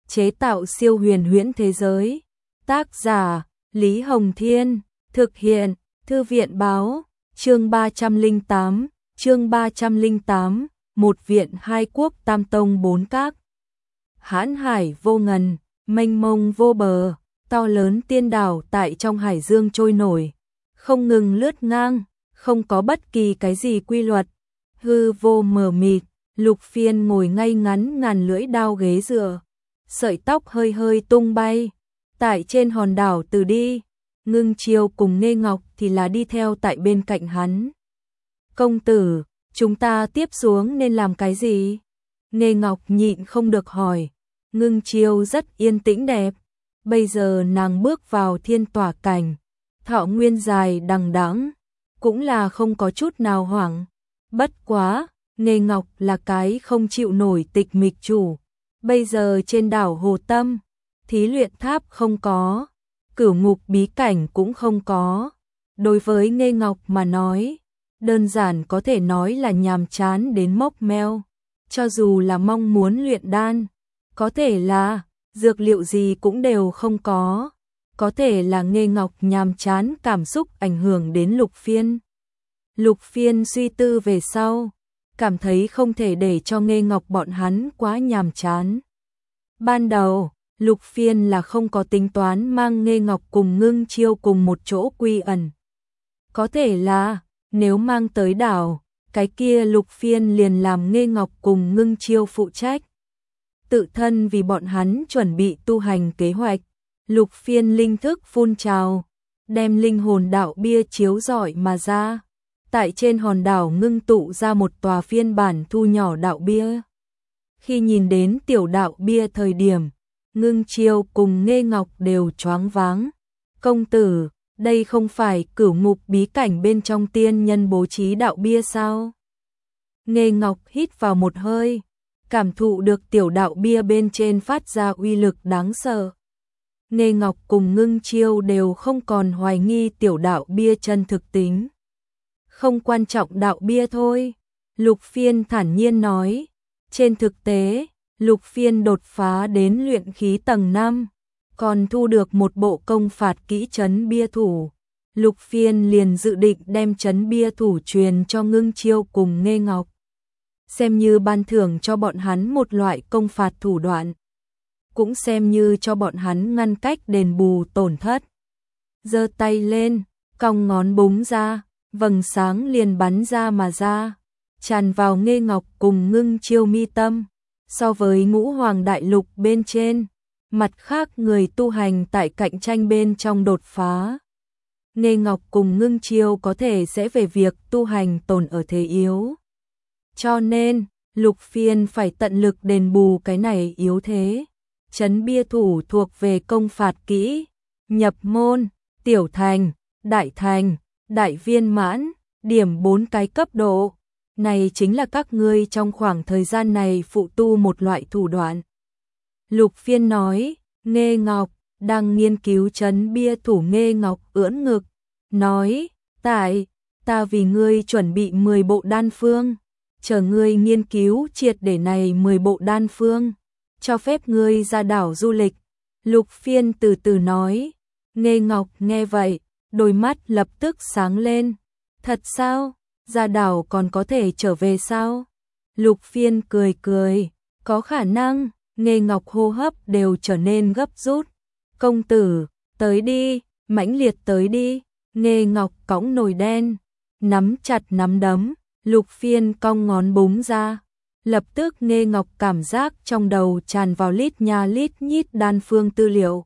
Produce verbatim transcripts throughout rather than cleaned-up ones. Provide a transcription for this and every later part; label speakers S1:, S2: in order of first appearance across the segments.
S1: chế tạo siêu huyền huyễn thế giới. Tác giả Lý Hồng Thiên, thực hiện Thư viện Báo, chương ba trăm lẻ tám, chương ba trăm lẻ tám, một viện hai quốc tam tông bốn các. Hãn hải vô ngần, mênh mông vô bờ, to lớn tiên đảo tại trong hải dương trôi nổi, không ngừng lướt ngang, không có bất kỳ cái gì quy luật, hư vô mờ mịt. Lục Phiên ngồi ngay ngắn ngàn lưỡi đao ghế dựa, sợi tóc hơi hơi tung bay, tại trên hòn đảo Từ đi, Ngưng Chiêu cùng Nghê Ngọc thì là đi theo tại bên cạnh hắn. Công tử, chúng ta tiếp xuống nên làm cái gì? Nghê Ngọc nhịn không được hỏi. Ngưng Chiêu rất yên tĩnh đẹp, bây giờ nàng bước vào thiên tỏa cảnh, thọ nguyên dài đằng đẵng, cũng là không có chút nào hoảng. Bất quá, Nghê Ngọc là cái không chịu nổi tịch mịch chủ, bây giờ trên đảo Hồ Tâm, thí luyện tháp không có, cửu ngục bí cảnh cũng không có. Đối với Nghê Ngọc mà nói, đơn giản có thể nói là nhàm chán đến mốc meo. Cho dù là mong muốn luyện đan, có thể là dược liệu gì cũng đều không có, có thể là Nghê Ngọc nhàm chán cảm xúc ảnh hưởng đến Lục Phiên. Lục Phiên suy tư về sau, cảm thấy không thể để cho Nghê Ngọc bọn hắn quá nhàm chán. Ban đầu, Lục Phiên là không có tính toán mang Nghê Ngọc cùng Ngưng Chiêu cùng một chỗ quy ẩn. Có thể là, nếu mang tới đảo, cái kia Lục Phiên liền làm Nghê Ngọc cùng Ngưng Chiêu phụ trách. Tự thân vì bọn hắn chuẩn bị tu hành kế hoạch, Lục Phiên linh thức phun trào, đem linh hồn đạo bia chiếu rọi mà ra. Tại trên hòn đảo ngưng tụ ra một tòa phiên bản thu nhỏ đạo bia. Khi nhìn đến tiểu đạo bia thời điểm, Ngưng Chiêu cùng Nghê Ngọc đều choáng váng. Công tử, đây không phải cửu ngục bí cảnh bên trong tiên nhân bố trí đạo bia sao? Nghê Ngọc hít vào một hơi, cảm thụ được tiểu đạo bia bên trên phát ra uy lực đáng sợ. Nghê Ngọc cùng Ngưng Chiêu đều không còn hoài nghi tiểu đạo bia chân thực tính. Không quan trọng đạo bia thôi, Lục Phiên thản nhiên nói. Trên thực tế, Lục Phiên đột phá đến luyện khí tầng năm, còn thu được một bộ công phạt kỹ trấn bia thủ. Lục Phiên liền dự định đem trấn bia thủ truyền cho Ngưng Chiêu cùng Nghê Ngọc, xem như ban thưởng cho bọn hắn một loại công phạt thủ đoạn, cũng xem như cho bọn hắn ngăn cách đền bù tổn thất. Giơ tay lên, cong ngón búng ra, vầng sáng liền bắn ra mà ra, tràn vào Nghê Ngọc cùng Ngưng Chiêu mi tâm. So với Ngũ Hoàng Đại Lục bên trên, mặt khác người tu hành tại cạnh tranh bên trong đột phá, Nghê Ngọc cùng Ngưng Chiêu có thể sẽ về việc tu hành tồn ở thế yếu. Cho nên, Lục Phiên phải tận lực đền bù cái này yếu thế. Trấn bia thủ thuộc về công phạt kỹ, nhập môn, tiểu thành, đại thành, đại viên mãn, điểm bốn cái cấp độ. Này chính là các ngươi trong khoảng thời gian này phụ tu một loại thủ đoạn. Lục Phiên nói. Nghê Ngọc đang nghiên cứu trấn bia thủ. Nghê Ngọc ưỡn ngực, nói, tại, ta vì ngươi chuẩn bị mười bộ đan phương, chờ ngươi nghiên cứu triệt để này mười bộ đan phương, cho phép ngươi ra đảo du lịch. Lục Phiên từ từ nói. Nghê Ngọc nghe vậy, đôi mắt lập tức sáng lên. Thật sao? Ra đảo còn có thể trở về sao? Lục Phiên cười cười, có khả năng. Nghê Ngọc hô hấp đều trở nên gấp rút. Công tử, tới đi, mãnh liệt tới đi. Nghê Ngọc cõng nồi đen, nắm chặt nắm đấm, Lục Phiên cong ngón búng ra. Lập tức Nghê Ngọc cảm giác trong đầu tràn vào lít nha lít nhít đan phương tư liệu.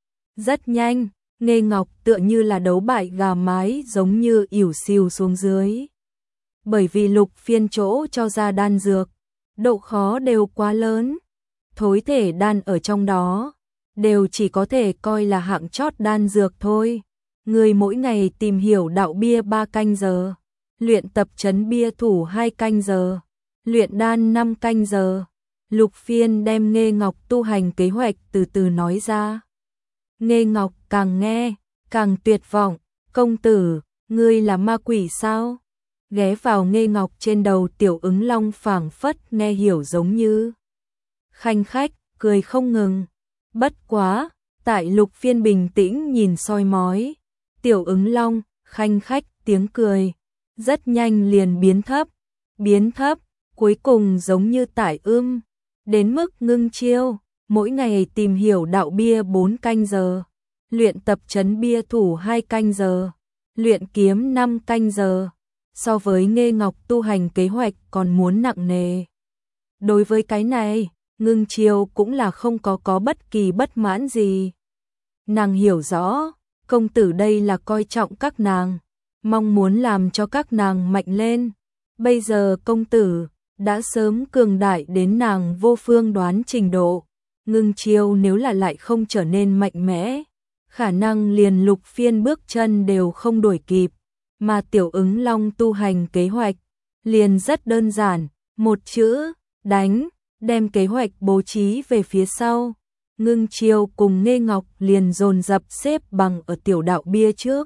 S1: Rất nhanh, Nghê Ngọc tựa như là đấu bại gà mái giống như ỉu xìu xuống dưới. Bởi vì Lục Phiên chỗ cho ra đan dược, độ khó đều quá lớn. Thối thể đan ở trong đó, đều chỉ có thể coi là hạng chót đan dược thôi. Người mỗi ngày tìm hiểu đạo bia ba canh giờ, luyện tập trấn bia thủ hai canh giờ, luyện đan năm canh giờ. Lục Phiên đem Nghê Ngọc tu hành kế hoạch từ từ nói ra. Nghê Ngọc càng nghe, càng tuyệt vọng. Công tử, ngươi là ma quỷ sao? Ghé vào Nghê Ngọc trên đầu tiểu ứng long phảng phất nghe hiểu giống như khanh khách, cười không ngừng. Bất quá, tại Lục Phiên bình tĩnh nhìn soi mói, Tiểu Ứng Long khanh khách tiếng cười, rất nhanh liền biến thấp, biến thấp, cuối cùng giống như tải ươm, đến mức ngưng chiêu, mỗi ngày tìm hiểu đạo bia bốn canh giờ, luyện tập trấn bia thủ hai canh giờ, luyện kiếm năm canh giờ, so với Nghê Ngọc tu hành kế hoạch còn muốn nặng nề. Đối với cái này, ngưng chiêu cũng là không có có bất kỳ bất mãn gì. Nàng hiểu rõ, công tử đây là coi trọng các nàng, mong muốn làm cho các nàng mạnh lên. Bây giờ công tử đã sớm cường đại đến nàng vô phương đoán trình độ, ngưng chiêu nếu là lại không trở nên mạnh mẽ, khả năng liền Lục Phiên bước chân đều không đuổi kịp, mà Tiểu Ứng Long tu hành kế hoạch liền rất đơn giản, một chữ, đánh, đem kế hoạch bố trí về phía sau. Ngưng chiêu cùng Nghê Ngọc liền dồn dập xếp bằng ở tiểu đạo bia trước.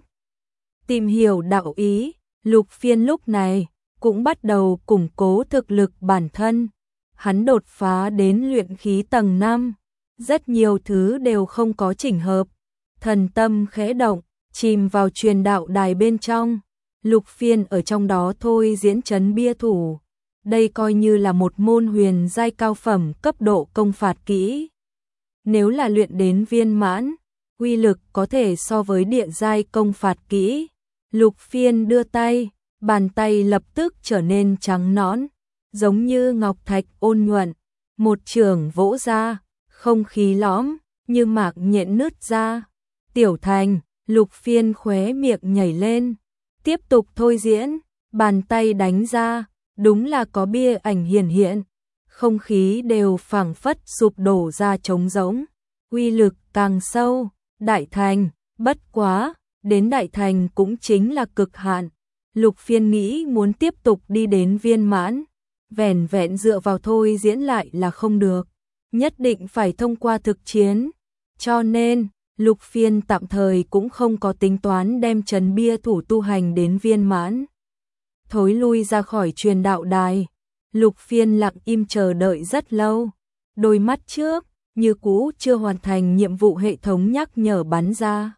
S1: Tìm hiểu đạo ý, Lục Phiên lúc này cũng bắt đầu củng cố thực lực bản thân. Hắn đột phá đến luyện khí tầng năm, rất nhiều thứ đều không có chỉnh hợp. Thần tâm khẽ động, chìm vào truyền đạo đài bên trong. Lục Phiên ở trong đó thôi diễn trấn bia thủ. Đây coi như là một môn huyền giai cao phẩm cấp độ công phạt kỹ. Nếu là luyện đến viên mãn, uy lực có thể so với địa giai công phạt kỹ. Lục Phiên đưa tay, bàn tay lập tức trở nên trắng nõn, giống như ngọc thạch ôn nhuận, một chưởng vỗ ra, không khí lõm, như mạc nhện nứt ra. Tiểu thành, Lục Phiên khóe miệng nhảy lên, tiếp tục thôi diễn, bàn tay đánh ra, đúng là có bia ảnh hiển hiện, không khí đều phảng phất sụp đổ ra trống rỗng, uy lực càng sâu. Đại thành, bất quá, đến đại thành cũng chính là cực hạn. Lục Phiên nghĩ muốn tiếp tục đi đến viên mãn, vẻn vẹn dựa vào thôi diễn lại là không được, nhất định phải thông qua thực chiến. Cho nên, Lục Phiên tạm thời cũng không có tính toán đem trấn bia thủ tu hành đến viên mãn. Thối lui ra khỏi truyền đạo đài, Lục Phiên lặng im chờ đợi rất lâu, đôi mắt trước như cũ chưa hoàn thành nhiệm vụ hệ thống nhắc nhở bắn ra.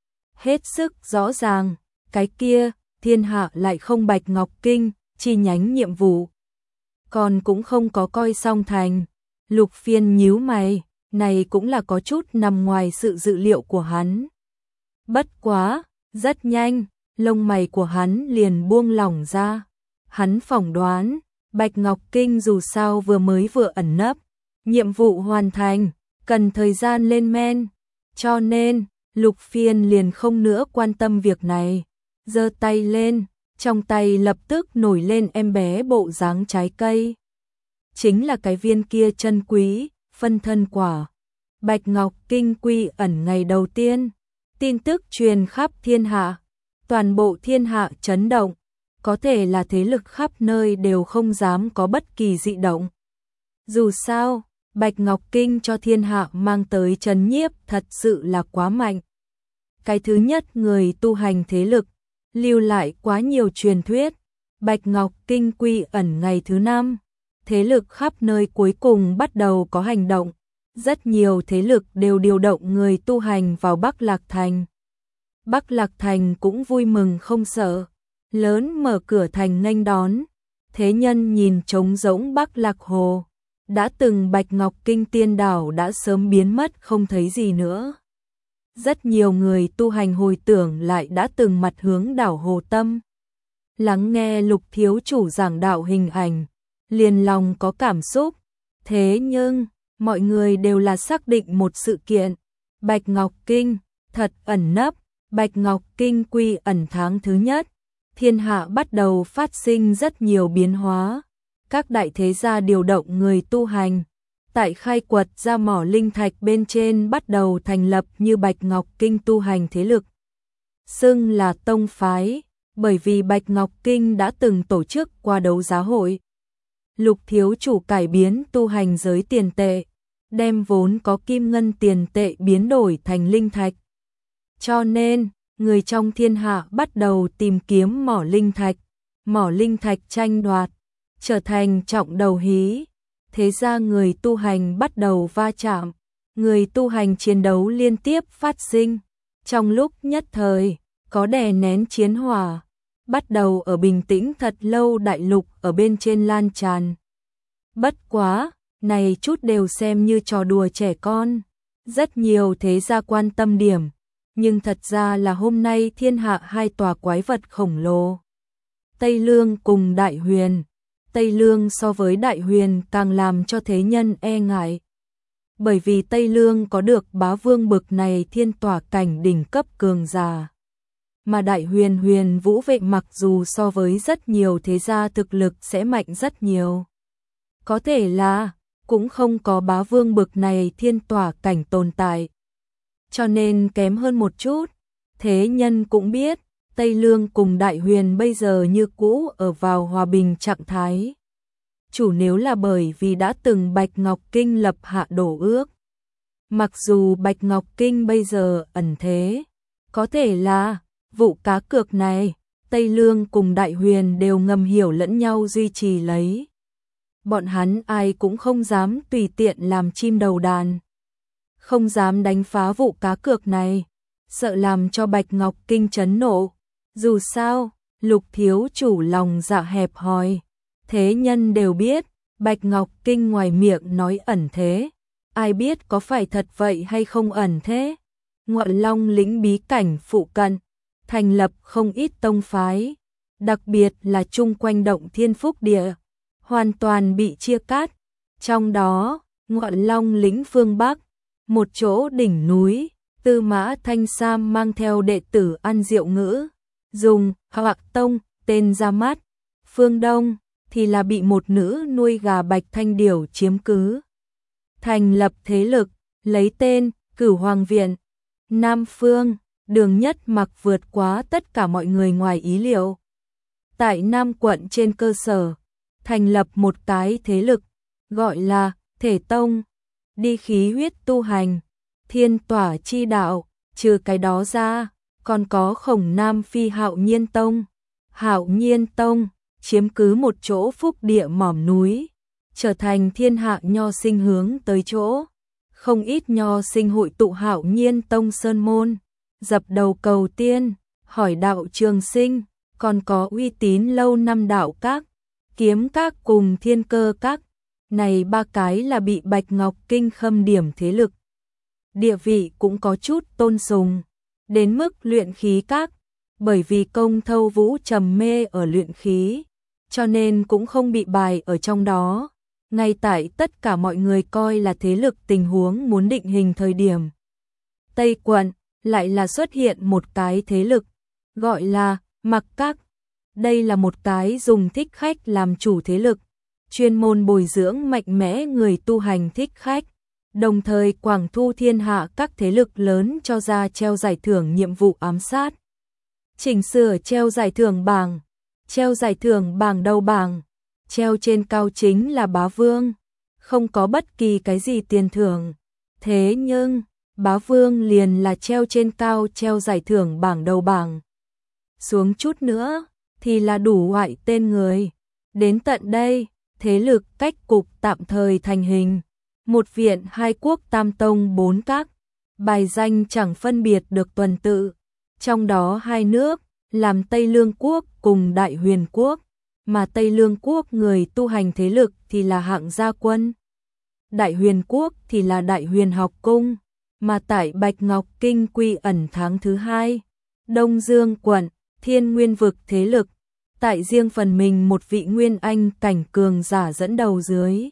S1: Hết sức rõ ràng, cái kia, thiên hạ lại không Bạch Ngọc Kinh, chi nhánh nhiệm vụ. Còn cũng không có coi xong thành. Lục Phiên nhíu mày, này cũng là có chút nằm ngoài sự dự liệu của hắn. Bất quá, rất nhanh, lông mày của hắn liền buông lỏng ra. Hắn phỏng đoán, Bạch Ngọc Kinh dù sao vừa mới vừa ẩn nấp, nhiệm vụ hoàn thành, cần thời gian lên men. Cho nên, Lục Phiên liền không nữa quan tâm việc này, giơ tay lên, trong tay lập tức nổi lên em bé bộ dáng trái cây. Chính là cái viên kia chân quý, phân thân quả. Bạch Ngọc Kinh quy ẩn ngày đầu tiên, tin tức truyền khắp thiên hạ, toàn bộ thiên hạ chấn động, có thể là thế lực khắp nơi đều không dám có bất kỳ dị động. Dù sao, Bạch Ngọc Kinh cho thiên hạ mang tới trấn nhiếp thật sự là quá mạnh. Cái thứ nhất người tu hành thế lực, lưu lại quá nhiều truyền thuyết. Bạch Ngọc Kinh quy ẩn ngày thứ năm, thế lực khắp nơi cuối cùng bắt đầu có hành động. Rất nhiều thế lực đều điều động người tu hành vào Bắc Lạc Thành. Bắc Lạc Thành cũng vui mừng không sợ, lớn mở cửa thành nghênh đón. Thế nhân nhìn trống rỗng Bắc Lạc Hồ, đã từng Bạch Ngọc Kinh tiên đảo đã sớm biến mất không thấy gì nữa. Rất nhiều người tu hành hồi tưởng lại đã từng mặt hướng đảo Hồ Tâm. Lắng nghe Lục thiếu chủ giảng đạo hình ảnh, liền lòng có cảm xúc. Thế nhưng, mọi người đều là xác định một sự kiện. Bạch Ngọc Kinh, thật ẩn nấp. Bạch Ngọc Kinh quy ẩn tháng thứ nhất, thiên hạ bắt đầu phát sinh rất nhiều biến hóa. Các đại thế gia điều động người tu hành, tại khai quật ra mỏ linh thạch bên trên bắt đầu thành lập như Bạch Ngọc Kinh tu hành thế lực. Xưng là tông phái, bởi vì Bạch Ngọc Kinh đã từng tổ chức qua đấu giá hội. Lục thiếu chủ cải biến tu hành giới tiền tệ, đem vốn có kim ngân tiền tệ biến đổi thành linh thạch. Cho nên, người trong thiên hạ bắt đầu tìm kiếm mỏ linh thạch, mỏ linh thạch tranh đoạt, trở thành trọng đầu hí. Thế ra người tu hành bắt đầu va chạm, người tu hành chiến đấu liên tiếp phát sinh. Trong lúc nhất thời, có đè nén chiến hỏa, bắt đầu ở bình tĩnh thật lâu đại lục ở bên trên lan tràn. Bất quá, này chút đều xem như trò đùa trẻ con. Rất nhiều thế gia quan tâm điểm, nhưng thật ra là hôm nay thiên hạ hai tòa quái vật khổng lồ. Tây Lương cùng Đại Huyền. Tây Lương so với Đại Huyền càng làm cho thế nhân e ngại. Bởi vì Tây Lương có được bá vương bực này thiên tỏa cảnh đỉnh cấp cường giả. Mà Đại Huyền Huyền Vũ Vệ mặc dù so với rất nhiều thế gia thực lực sẽ mạnh rất nhiều. Có thể là cũng không có bá vương bực này thiên tỏa cảnh tồn tại. Cho nên kém hơn một chút. Thế nhân cũng biết, Tây Lương cùng Đại Huyền bây giờ như cũ ở vào hòa bình trạng thái. Chủ nếu là bởi vì đã từng Bạch Ngọc Kinh lập hạ đổ ước. Mặc dù Bạch Ngọc Kinh bây giờ ẩn thế, có thể là vụ cá cược này, Tây Lương cùng Đại Huyền đều ngầm hiểu lẫn nhau duy trì lấy. Bọn hắn ai cũng không dám tùy tiện làm chim đầu đàn. Không dám đánh phá vụ cá cược này, sợ làm cho Bạch Ngọc Kinh chấn nộ. Dù sao, Lục thiếu chủ lòng dạ hẹp hòi. Thế nhân đều biết, Bạch Ngọc Kinh ngoài miệng nói ẩn thế. Ai biết có phải thật vậy hay không ẩn thế? Ngọn Long lĩnh bí cảnh phụ cận, thành lập không ít tông phái. Đặc biệt là chung quanh động Thiên Phúc Địa, hoàn toàn bị chia cắt. Trong đó, Ngọn Long lĩnh phương Bắc, một chỗ đỉnh núi, Tư Mã Thanh Sam mang theo đệ tử An Diệu Ngữ, dùng hoặc tông tên ra mắt. Phương Đông thì là bị một nữ nuôi gà Bạch Thanh Điểu chiếm cứ. Thành lập thế lực, lấy tên Cửu Hoàng Viện. Nam Phương, Đường Nhất Mặc vượt quá tất cả mọi người ngoài ý liệu. Tại Nam quận trên cơ sở, thành lập một cái thế lực, gọi là Thể Tông, đi khí huyết tu hành, thiên tỏa chi đạo. Trừ cái đó ra, còn có Khổng Nam Phi Hạo Nhiên Tông. Hạo Nhiên Tông chiếm cứ một chỗ phúc địa mỏm núi, trở thành thiên hạ nho sinh hướng tới chỗ. Không ít nho sinh hội tụ Hạo Nhiên Tông sơn môn, dập đầu cầu tiên, hỏi đạo trường sinh, còn có uy tín lâu năm đạo các, kiếm các cùng thiên cơ các. Này ba cái là bị Bạch Ngọc Kinh khâm điểm thế lực. Địa vị cũng có chút tôn sùng, đến mức luyện khí các, bởi vì Công Thâu Vũ trầm mê ở luyện khí, cho nên cũng không bị bài ở trong đó. Ngay tại tất cả mọi người coi là thế lực tình huống muốn định hình thời điểm, Tây quận lại là xuất hiện một cái thế lực, gọi là Mặc Các. Đây là một cái dùng thích khách làm chủ thế lực, chuyên môn bồi dưỡng mạnh mẽ người tu hành thích khách, đồng thời quảng thu thiên hạ các thế lực lớn cho ra treo giải thưởng nhiệm vụ ám sát. Chỉnh sửa treo giải thưởng bảng, treo giải thưởng bảng đầu bảng, treo trên cao chính là bá vương, không có bất kỳ cái gì tiền thưởng. Thế nhưng, bá vương liền là treo trên cao treo giải thưởng bảng đầu bảng. Xuống chút nữa, thì là đủ loại tên người. Đến tận đây, thế lực cách cục tạm thời thành hình. Một viện hai quốc tam tông bốn các, bài danh chẳng phân biệt được tuần tự. Trong đó hai nước, làm Tây Lương Quốc cùng Đại Huyền Quốc, mà Tây Lương Quốc người tu hành thế lực thì là Hạng Gia Quân. Đại Huyền Quốc thì là Đại Huyền Học Cung, mà tại Bạch Ngọc Kinh quy ẩn tháng thứ hai, Đông Dương quận, Thiên Nguyên vực thế lực, tại riêng phần mình một vị nguyên anh cảnh cường giả dẫn đầu dưới.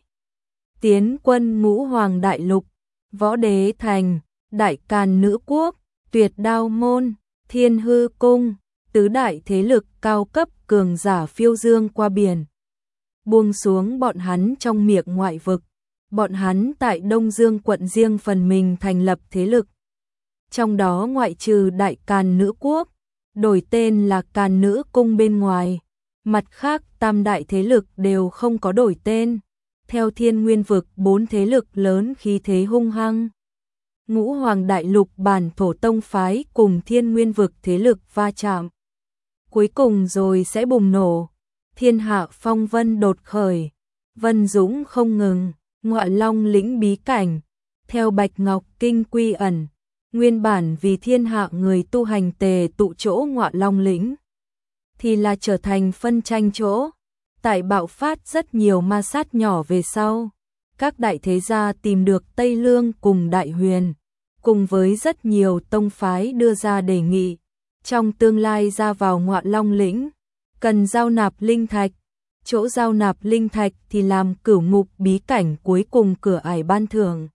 S1: Tiến quân ngũ hoàng đại lục, Võ Đế Thành, Đại Càn Nữ Quốc, Tuyệt Đao Môn, Thiên Hư Cung, tứ đại thế lực cao cấp cường giả phiêu dương qua biển. Buông xuống bọn hắn trong miệng ngoại vực, bọn hắn tại Đông Dương quận riêng phần mình thành lập thế lực. Trong đó ngoại trừ Đại Càn Nữ Quốc, đổi tên là Càn Nữ Cung bên ngoài, mặt khác tam đại thế lực đều không có đổi tên. Theo Thiên Nguyên vực bốn thế lực lớn khí thế hung hăng. Ngũ hoàng đại lục bản thổ tông phái cùng Thiên Nguyên vực thế lực va chạm. Cuối cùng rồi sẽ bùng nổ. Thiên hạ phong vân đột khởi, vân dũng không ngừng, Ngọa Long lĩnh bí cảnh, theo Bạch Ngọc Kinh quy ẩn, nguyên bản vì thiên hạ người tu hành tề tụ chỗ Ngọa Long lĩnh, thì là trở thành phân tranh chỗ. Tại bạo phát rất nhiều ma sát nhỏ về sau, các đại thế gia tìm được Tây Lương cùng Đại Huyền, cùng với rất nhiều tông phái đưa ra đề nghị, trong tương lai ra vào Ngọa Long lĩnh, cần giao nạp linh thạch, chỗ giao nạp linh thạch thì làm cửu ngục bí cảnh cuối cùng cửa ải ban thưởng.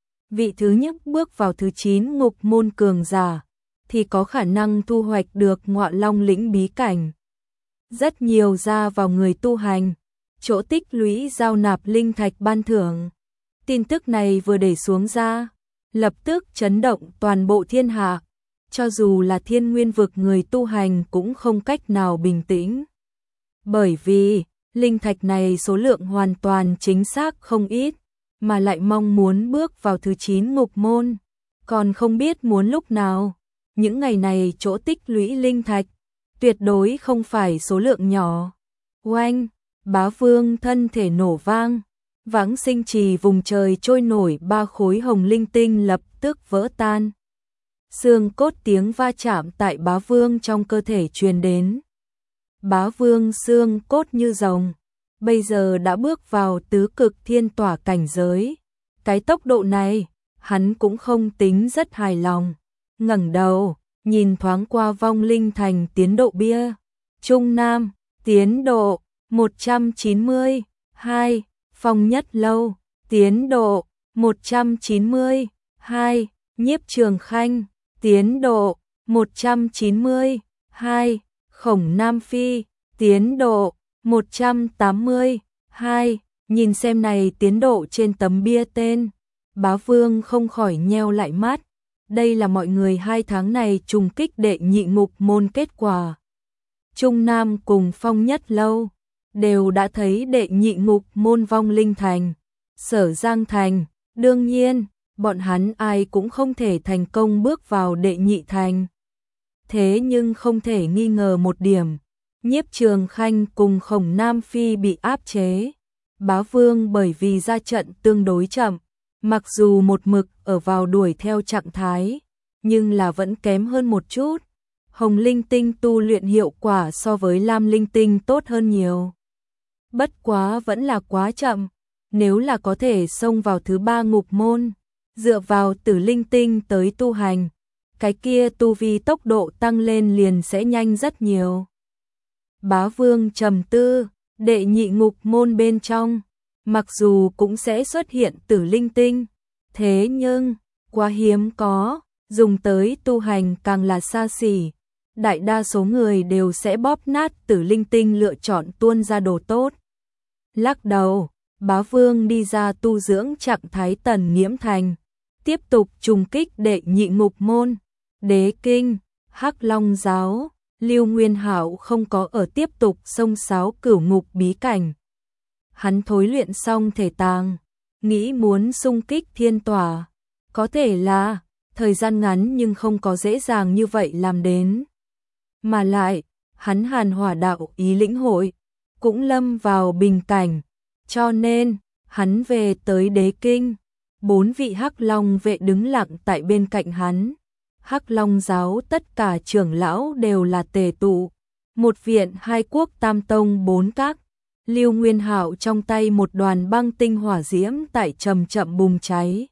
S1: Vị thứ nhất bước vào thứ chín ngục môn cường giả, thì có khả năng thu hoạch được Ngọa Long lĩnh bí cảnh. Rất nhiều ra vào người tu hành, chỗ tích lũy giao nạp linh thạch ban thưởng. Tin tức này vừa để xuống ra, lập tức chấn động toàn bộ thiên hạ, cho dù là thiên nguyên vực người tu hành cũng không cách nào bình tĩnh. Bởi vì, linh thạch này số lượng hoàn toàn chính xác không ít, mà lại mong muốn bước vào thứ chín ngục môn, còn không biết muốn lúc nào. Những ngày này chỗ tích lũy linh thạch, tuyệt đối không phải số lượng nhỏ. Oanh, Bá Vương thân thể nổ vang, Vãng Sinh Trì vùng trời trôi nổi ba khối hồng linh tinh lập tức vỡ tan. Xương cốt tiếng va chạm tại Bá Vương trong cơ thể truyền đến. Bá Vương xương cốt như rồng, bây giờ đã bước vào tứ cực thiên tỏa cảnh giới. Cái tốc độ này, hắn cũng không tính rất hài lòng. Ngẩng đầu, nhìn thoáng qua vong linh thành tiến độ bia. Trung Nam, tiến độ một trăm chín mươi hai, Phong Nhất Lâu, tiến độ một trăm chín mươi hai, Nhiếp Trường Khanh, tiến độ một trăm chín mươi hai, Khổng Nam Phi, tiến độ một trăm tám mươi hai. Nhìn xem này tiến độ trên tấm bia tên, Bá Vương không khỏi nheo lại mắt. Đây là mọi người hai tháng này trùng kích đệ nhị ngục môn kết quả. Trung Nam cùng Phong Nhất Lâu đều đã thấy đệ nhị ngục môn vong linh thành, Sở Giang thành, đương nhiên, bọn hắn ai cũng không thể thành công bước vào đệ nhị thành. Thế nhưng không thể nghi ngờ một điểm, Nhiếp Trường Khanh cùng Khổng Nam Phi bị áp chế. Bá Vương bởi vì ra trận tương đối chậm, mặc dù một mực ở vào đuổi theo trạng thái, nhưng là vẫn kém hơn một chút. Hồng linh tinh tu luyện hiệu quả so với lam linh tinh tốt hơn nhiều. Bất quá vẫn là quá chậm, nếu là có thể xông vào thứ ba ngục môn, dựa vào tử linh tinh tới tu hành, cái kia tu vi tốc độ tăng lên liền sẽ nhanh rất nhiều. Bá Vương trầm tư, đệ nhị ngục môn bên trong, mặc dù cũng sẽ xuất hiện tử linh tinh, thế nhưng, quá hiếm có, dùng tới tu hành càng là xa xỉ. Đại đa số người đều sẽ bóp nát tử linh tinh lựa chọn tuôn ra đồ tốt. Lắc đầu, Bá Vương đi ra tu dưỡng trạng thái tần nghiễm thành, tiếp tục trùng kích đệ nhị ngục môn, Đế Kinh, Hắc Long giáo. Lưu Nguyên Hạo không có ở tiếp tục xông xáo cửu ngục bí cảnh. Hắn thối luyện xong thể tàng, nghĩ muốn xung kích thiên tỏa, có thể là thời gian ngắn nhưng không có dễ dàng như vậy làm đến. Mà lại, hắn hàn hỏa đạo ý lĩnh hội, cũng lâm vào bình cảnh, cho nên, hắn về tới Đế Kinh, bốn vị Hắc Long vệ đứng lặng tại bên cạnh hắn. Hắc Long giáo tất cả trưởng lão đều là tề tụ, một viện hai quốc tam tông bốn các. Lưu Nguyên Hạo trong tay một đoàn băng tinh hỏa diễm tại chậm chậm bùng cháy.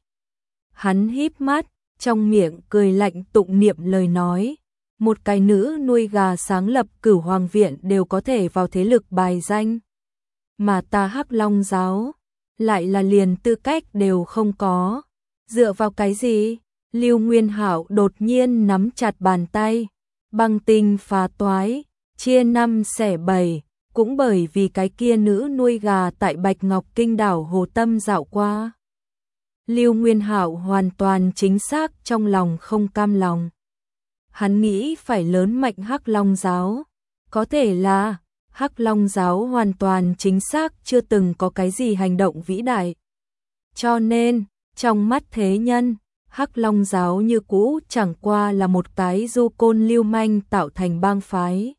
S1: Hắn híp mắt, trong miệng cười lạnh tụng niệm lời nói. Một cái nữ nuôi gà sáng lập Cửu Hoàng viện đều có thể vào thế lực bài danh, mà ta Hắc Long giáo lại là liền tư cách đều không có. Dựa vào cái gì? Lưu Nguyên Hạo đột nhiên nắm chặt bàn tay, băng tinh phá toái, chia năm xẻ bảy, cũng bởi vì cái kia nữ nuôi gà tại Bạch Ngọc Kinh đảo Hồ Tâm dạo qua. Lưu Nguyên Hạo hoàn toàn chính xác trong lòng không cam lòng. Hắn nghĩ phải lớn mạnh Hắc Long giáo, có thể là Hắc Long giáo hoàn toàn chính xác chưa từng có cái gì hành động vĩ đại. Cho nên, trong mắt thế nhân, Hắc Long giáo như cũ chẳng qua là một cái du côn lưu manh tạo thành bang phái.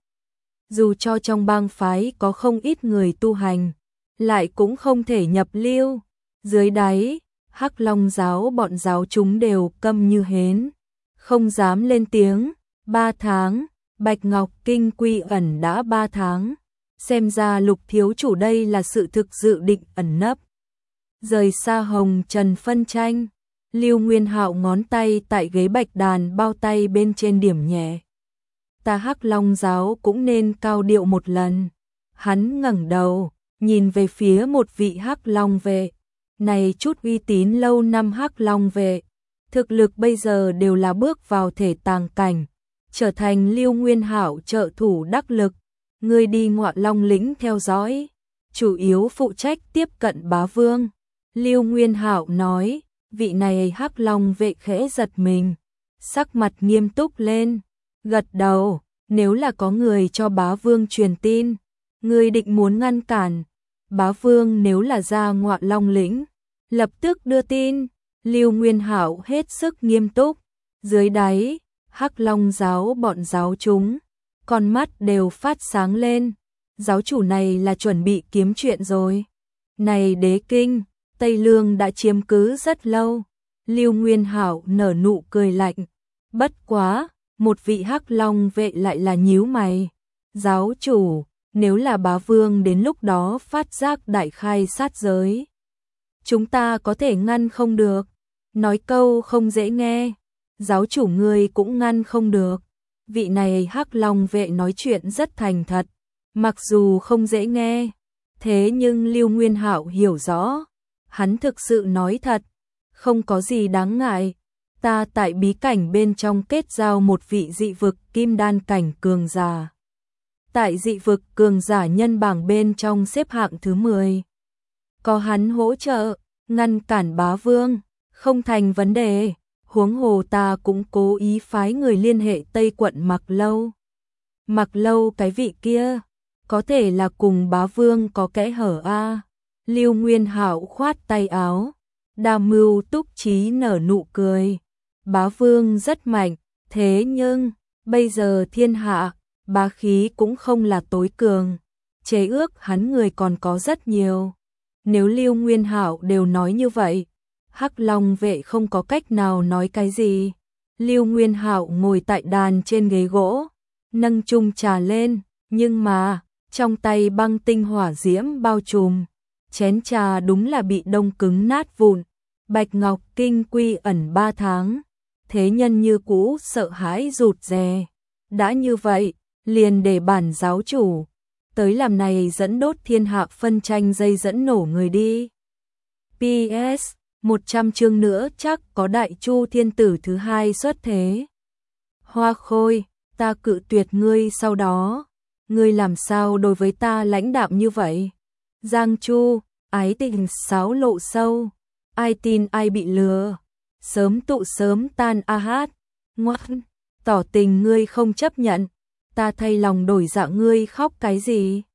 S1: Dù cho trong bang phái có không ít người tu hành, lại cũng không thể nhập lưu. Dưới đáy, Hắc Long giáo bọn giáo chúng đều câm như hến, không dám lên tiếng. Ba tháng, Bạch Ngọc Kinh quy ẩn đã ba tháng. Xem ra Lục thiếu chủ đây là sự thực dự định ẩn nấp. Rời xa hồng trần phân tranh, Lưu Nguyên Hạo ngón tay tại ghế bạch đàn bao tay bên trên điểm nhẹ. Ta Hắc Long giáo cũng nên cao điệu một lần. Hắn ngẩng đầu, nhìn về phía một vị Hắc Long vệ. Này chút uy tín lâu năm Hắc Long vệ, thực lực bây giờ đều là bước vào thể tàng cảnh, trở thành Lưu Nguyên Hạo trợ thủ đắc lực. Ngươi đi Ngọa Long lĩnh theo dõi, chủ yếu phụ trách tiếp cận bá vương. Lưu Nguyên Hạo nói, vị này Hắc Long vệ khẽ giật mình, sắc mặt nghiêm túc lên, gật đầu, nếu là có người cho bá vương truyền tin, ngươi định muốn ngăn cản. Bá vương nếu là ra Ngọa Long lĩnh, lập tức đưa tin. Lưu Nguyên Hạo hết sức nghiêm túc, dưới đáy, Hắc Long giáo bọn giáo chúng, con mắt đều phát sáng lên, giáo chủ này là chuẩn bị kiếm chuyện rồi. Này Đế Kinh, Tây Lương đã chiếm cứ rất lâu. Lưu Nguyên Hạo nở nụ cười lạnh, bất quá, một vị Hắc Long vệ lại là nhíu mày. Giáo chủ, nếu là bá vương đến lúc đó phát giác đại khai sát giới, chúng ta có thể ngăn không được. Nói câu không dễ nghe, giáo chủ ngươi cũng ngăn không được. Vị này Hắc Long vệ nói chuyện rất thành thật, mặc dù không dễ nghe, thế nhưng Lưu Nguyên Hạo hiểu rõ, hắn thực sự nói thật, không có gì đáng ngại. Ta tại bí cảnh bên trong kết giao một vị dị vực kim đan cảnh cường giả. Tại dị vực cường giả nhân bảng bên trong xếp hạng thứ mười. Có hắn hỗ trợ, ngăn cản bá vương, không thành vấn đề. Huống hồ ta cũng cố ý phái người liên hệ Tây quận Mặc Lâu. Mặc Lâu cái vị kia, có thể là cùng bá vương có kẽ hở a. À. Lưu Nguyên Hạo khoát tay áo, Đa Mưu Túc Trí nở nụ cười. Bá vương rất mạnh, thế nhưng, bây giờ thiên hạ, bá khí cũng không là tối cường. Chế ước hắn người còn có rất nhiều. Nếu Lưu Nguyên Hạo đều nói như vậy, Hắc Long vệ không có cách nào nói cái gì. Lưu Nguyên Hạo ngồi tại đàn trên ghế gỗ, nâng chung trà lên, nhưng mà, trong tay băng tinh hỏa diễm bao trùm, chén trà đúng là bị đông cứng nát vụn. Bạch Ngọc Kinh quy ẩn ba tháng, thế nhân như cũ sợ hãi rụt rè. Đã như vậy, liền để bản giáo chủ tới làm này dẫn đốt thiên hạ phân tranh dây dẫn nổ người đi. pê ét một trăm chương nữa chắc có Đại Chu thiên tử thứ hai xuất thế. Hoa Khôi, ta cự tuyệt ngươi sau đó, ngươi làm sao đối với ta lãnh đạm như vậy? Giang Chu, ái tình sáo lộ sâu, ai tin ai bị lừa, sớm tụ sớm tan a hát. Ngoan, tỏ tình ngươi không chấp nhận, ta thay lòng đổi dạ ngươi khóc cái gì?